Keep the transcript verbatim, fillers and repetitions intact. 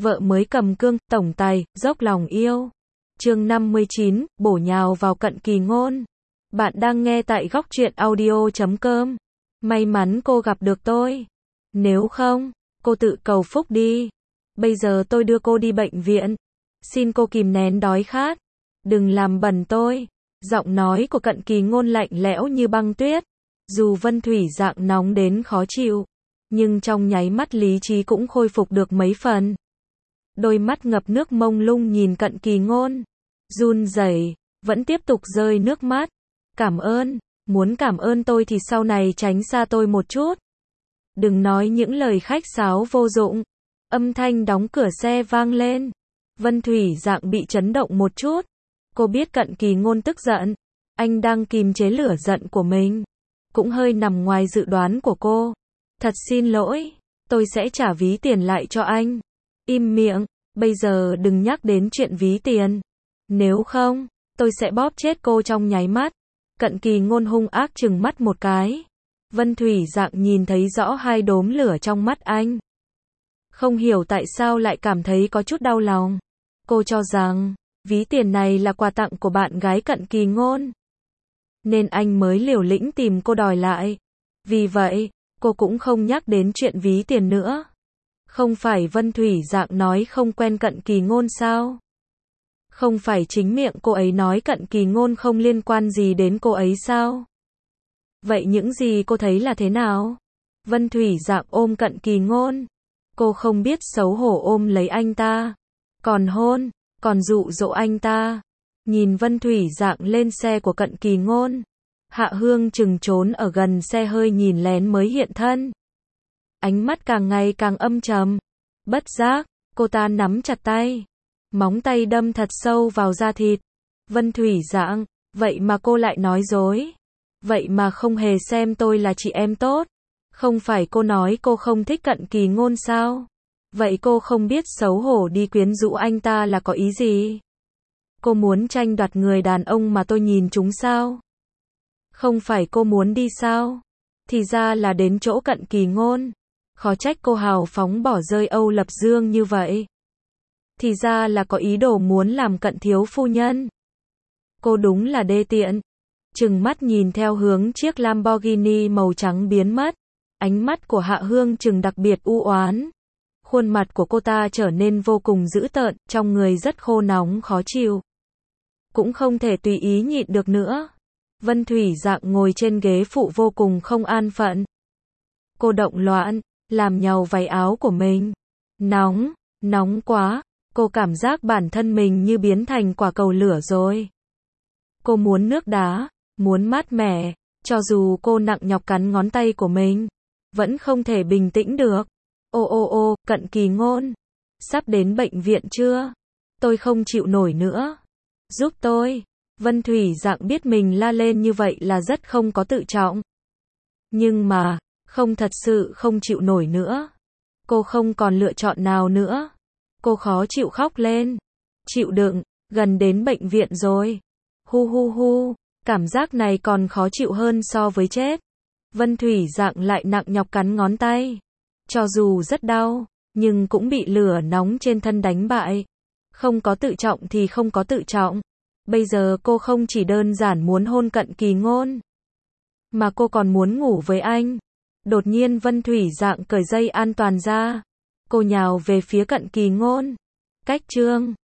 Vợ mới cầm cương, tổng tài, dốc lòng yêu. Chương năm mươi chín, bổ nhào vào Cận Kỳ Ngôn. Bạn đang nghe tại góc truyện audio chấm com. May mắn cô gặp được tôi. Nếu không, cô tự cầu phúc đi. Bây giờ tôi đưa cô đi bệnh viện. Xin cô kìm nén đói khát. Đừng làm bẩn tôi. Giọng nói của Cận Kỳ Ngôn lạnh lẽo như băng tuyết. Dù Vân Thủy Dạng nóng đến khó chịu, nhưng trong nháy mắt lý trí cũng khôi phục được mấy phần. Đôi mắt ngập nước mông lung nhìn Cận Kỳ Ngôn, run rẩy, vẫn tiếp tục rơi nước mắt. Cảm ơn, muốn cảm ơn tôi thì sau này tránh xa tôi một chút. Đừng nói những lời khách sáo vô dụng. Âm thanh đóng cửa xe vang lên. Vân Thủy Dạng bị chấn động một chút. Cô biết Cận Kỳ Ngôn tức giận. Anh đang kìm chế lửa giận của mình. Cũng hơi nằm ngoài dự đoán của cô. Thật xin lỗi, tôi sẽ trả ví tiền lại cho anh. Im miệng, bây giờ đừng nhắc đến chuyện ví tiền. Nếu không, tôi sẽ bóp chết cô trong nháy mắt. Cận Kỳ Ngôn hung ác trừng mắt một cái. Vân Thủy Dạng nhìn thấy rõ hai đốm lửa trong mắt anh. Không hiểu tại sao lại cảm thấy có chút đau lòng. Cô cho rằng, ví tiền này là quà tặng của bạn gái Cận Kỳ Ngôn, nên anh mới liều lĩnh tìm cô đòi lại. Vì vậy, cô cũng không nhắc đến chuyện ví tiền nữa. Không phải Vân Thủy Dạng nói không quen Cận Kỳ Ngôn sao? Không phải chính miệng cô ấy nói Cận Kỳ Ngôn không liên quan gì đến cô ấy sao? Vậy những gì cô thấy là thế nào? Vân Thủy Dạng ôm Cận Kỳ Ngôn. Cô không biết xấu hổ ôm lấy anh ta. Còn hôn, còn dụ dỗ anh ta. Nhìn Vân Thủy Dạng lên xe của Cận Kỳ Ngôn. Hạ Hương chừng trốn ở gần xe hơi nhìn lén mới hiện thân. Ánh mắt càng ngày càng âm trầm. Bất giác, cô ta nắm chặt tay. Móng tay đâm thật sâu vào da thịt. Vân Thủy Dạng, vậy mà cô lại nói dối. Vậy mà không hề xem tôi là chị em tốt. Không phải cô nói cô không thích Cận Kỳ Ngôn sao? Vậy cô không biết xấu hổ đi quyến rũ anh ta là có ý gì? Cô muốn tranh đoạt người đàn ông mà tôi nhìn trúng sao? Không phải cô muốn đi sao? Thì ra là đến chỗ Cận Kỳ Ngôn. Khó trách cô hào phóng bỏ rơi Âu Lập Dương như vậy. Thì ra là có ý đồ muốn làm Cận thiếu phu nhân. Cô đúng là đê tiện. Trừng mắt nhìn theo hướng chiếc Lamborghini màu trắng biến mất. Ánh mắt của Hạ Hương Trừng đặc biệt u oán. Khuôn mặt của cô ta trở nên vô cùng dữ tợn, trong người rất khô nóng khó chịu. Cũng không thể tùy ý nhịn được nữa. Vân Thủy Dạng ngồi trên ghế phụ vô cùng không an phận. Cô động loạn, làm nhàu váy áo của mình. Nóng, nóng quá. Cô cảm giác bản thân mình như biến thành quả cầu lửa rồi. Cô muốn nước đá, muốn mát mẻ. Cho dù cô nặng nhọc cắn ngón tay của mình, vẫn không thể bình tĩnh được. Ô ô ô, Cận Kỳ Ngôn. Sắp đến bệnh viện chưa? Tôi không chịu nổi nữa. Giúp tôi. Vân Thủy Dạng biết mình la lên như vậy là rất không có tự trọng. Nhưng mà, không thật sự không chịu nổi nữa. Cô không còn lựa chọn nào nữa. Cô khó chịu khóc lên. Chịu đựng, gần đến bệnh viện rồi. Hu hu hu, cảm giác này còn khó chịu hơn so với chết. Vân Thủy Dạng lại nặng nhọc cắn ngón tay. Cho dù rất đau, nhưng cũng bị lửa nóng trên thân đánh bại. Không có tự trọng thì không có tự trọng. Bây giờ cô không chỉ đơn giản muốn hôn Cận Kỳ Ngôn, mà cô còn muốn ngủ với anh. Đột nhiên Vân Thủy Dạng cởi dây an toàn ra. Cô nhào về phía Cận Kỳ Ngôn. Cách chương